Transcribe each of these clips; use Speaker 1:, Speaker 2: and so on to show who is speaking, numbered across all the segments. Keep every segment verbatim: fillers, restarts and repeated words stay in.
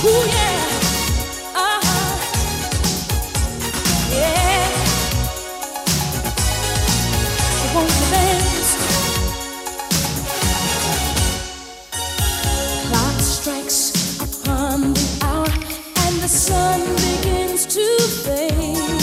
Speaker 1: Ooh, yeah. Uh-huh. Yeah. So won't you dance? Clock strikes upon the hour and the sun begins to fade.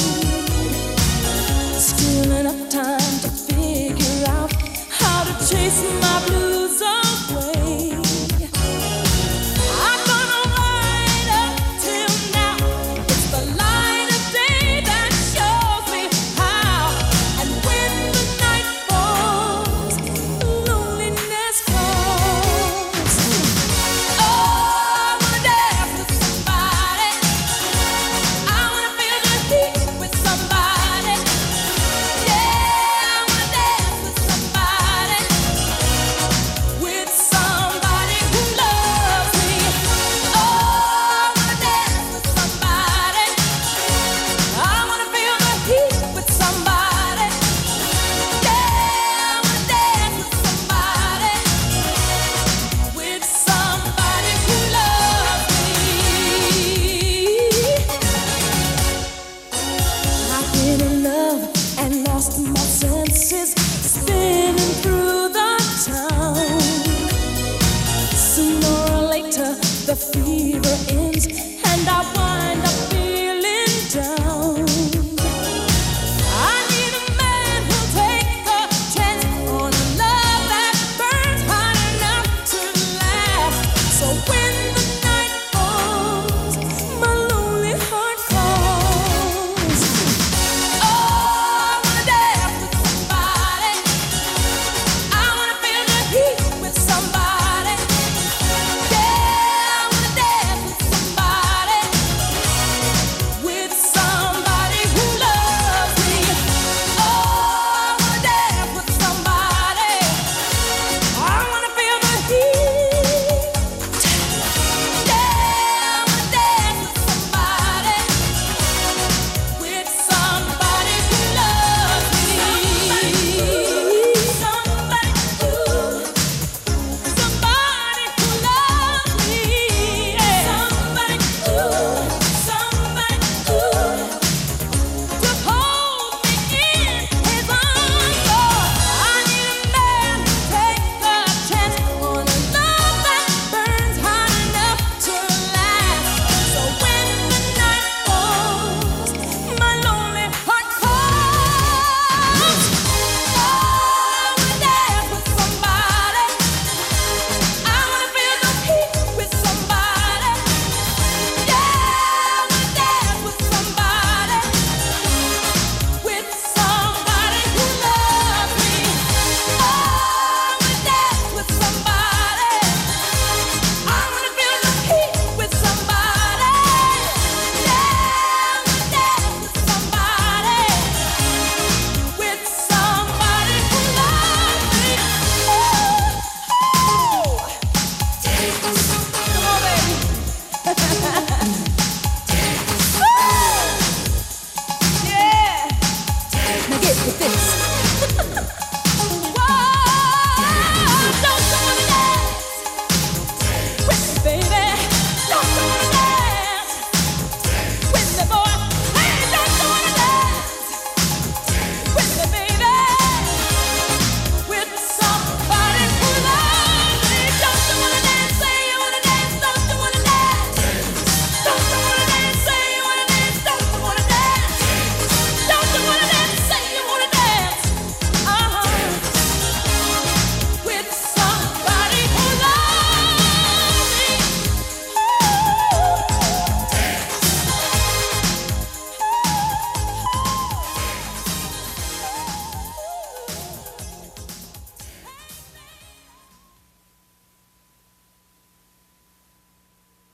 Speaker 1: Still enough time to figure out how to chase my blues away. I'm gonna ride up till now. It's the light of day that shows me how. And when the night falls, loneliness calls. Oh, I wanna dance with somebody. I wanna feel the heat with somebody. Yeah, I wanna dance with somebody. With somebody who loves me. Oh, I wanna dance with somebody. I wanna feel the heat with somebody. Yeah, I wanna dance with somebody. With somebody who loves me. I've been in love and lost my senses, spinning through the town. Sooner or later, the fever ends, and I wind up